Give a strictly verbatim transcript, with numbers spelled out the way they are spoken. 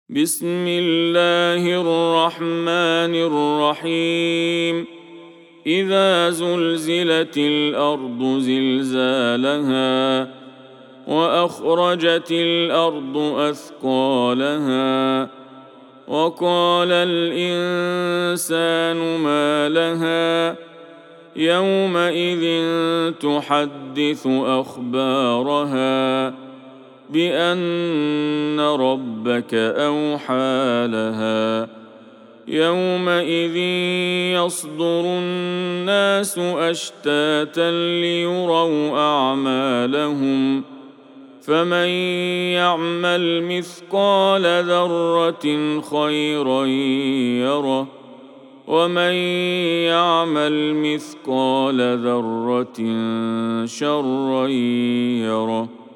بسم الله الرحمن الرحيم إذا زلزلت الأرض زلزالها وأخرجت الأرض أثقالها وقال الإنسان ما لها يومئذ تحدث أخبارها بأن ربك أوحى لها يومئذ يصدر الناس أشتاتا ليروا أعمالهم فمن يعمل مثقال ذرة خيرا يره ومن يعمل مثقال ذرة شرا يره